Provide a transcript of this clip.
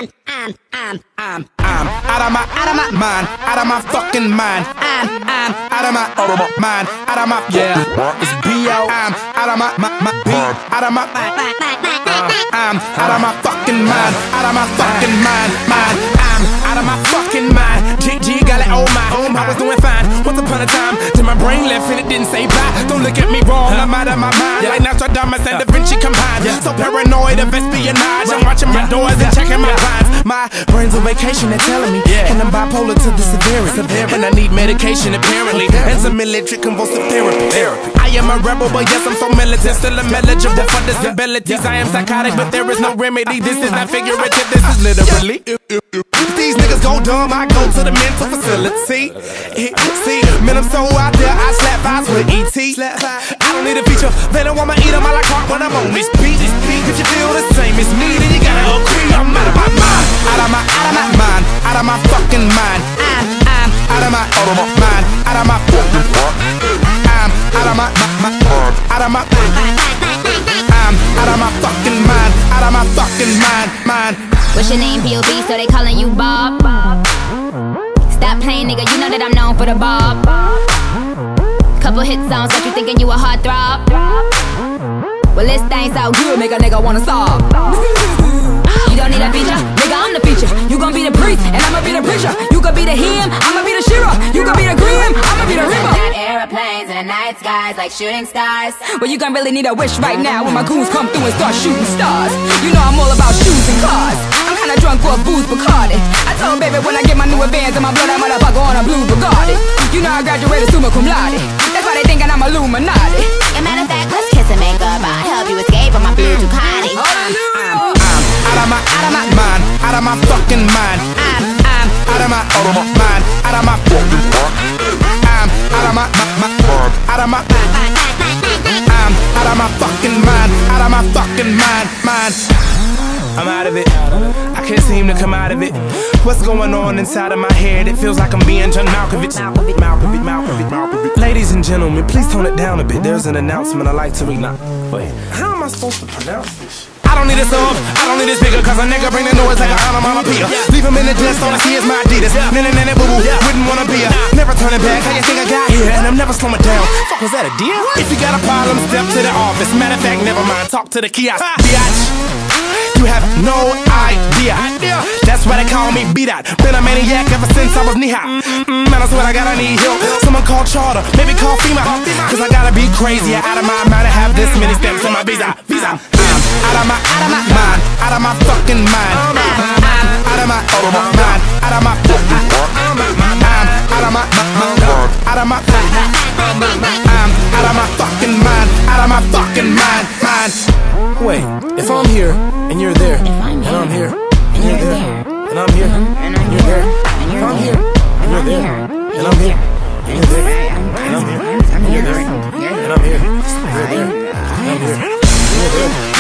out of my mind, out of my fucking mind. I'm out of my mind, out of my it's B.O. I'm out of my beat, out of my I'm out of my fucking mind, out of my fucking mind. I'm out of my fucking mind. GG got it, oh my, I was doing fine. Once upon a time, till my brain left and it didn't say bye. Don't look at me wrong, I'm out of my mind. Like Nostradamus and Da Vinci combined. So paranoid of espionage, I'm watching my doors and checking my blinds. My brain's on vacation, they're telling me, and I'm bipolar to the severity. And I need medication apparently, and some military convulsive therapy. I am a rebel, but yes, I'm so militant. Still eligible for disabilities. I am psychotic, but there is no remedy. This is not figurative, this is literally. If these niggas go dumb, I go to the mental facility. See, man, I'm so out there, I slap vibes with E.T. I don't need a feature, they don't want me eat 'em a la carte when I'm on this beat. If you feel the same as me, then you gotta agree. I'm out of my mind, out of my mind, out of my fucking mind. I'm out of my mind, out of my fucking I'm out of my out of my I'm out of my fucking mind, out of my fucking mind. What's your name, P.O.B., so they calling you Bob? Stop playing, nigga, you know that I'm known for the Bob. Couple hit songs got you thinking you a heartthrob. Well, this thing so good, make a nigga wanna solve. You don't need a feature, nigga, I'm the feature. You gon' be the priest, and I'ma be the preacher. You gon' be the him, I'ma be the Shira. You gon' be the Grim, I'ma be the Ripper. Got airplanes in the night skies like shooting stars. Well, you gon' really need a wish right now when my goons come through and start shooting stars. You know I'm all about shoes and cars. I'm kinda drunk for a booze Bacardi. I told baby when I get my new advance and my blood, that motherfucker on a blue Bugatti. You know I graduated summa cum laude. That's why they thinking I'm Illuminati. As a matter of fact, let's kiss and make up. I'll help you escape on my blue Ducati. Out of my mind, out of my fucking mind. I'm out of my mind, out of my fucking I'm out of my out of my I'm out of my fucking mind, out of my fucking mind. I'm out of it, I can't seem to come out of it. What's going on inside of my head? It feels like I'm being John Malkovich. Ladies and gentlemen, please tone it down a bit. There's an announcement I'd like to read now. Wait, how am I supposed to pronounce this? I don't need a sub, I don't need a speaker, cause a nigga bring the noise like an onomatopoeia. Leave him in the dust, all I see is my Adidas. Nene, boo-boo, wouldn't wanna be a never turning back, how you think I got here? And I'm never slowing down, fuck, was that a deal? If you got a problem, step to the office. Matter of fact, never mind, talk to the kiosk, biatch. You have no idea, that's why they call me B-Dot. Been a maniac ever since I was knee-high. Man, I swear I gotta need help. Someone call charter, maybe call FEMA. Cause I gotta be crazy, out of my mind to have this many steps on my visa. Out of my mind, out of my fucking mind. I'm out of my mind, out of my fucking I'm out of my out of my I'm out of my fucking mind, out of my fucking mind. Wait, if I'm here and you're there, and I'm here and you're there, and I'm here and you're there, if I'm here and you're there, and I'm here and you're there, and I'm here and you're there, and I'm here, you're there, and I'm here, you're there.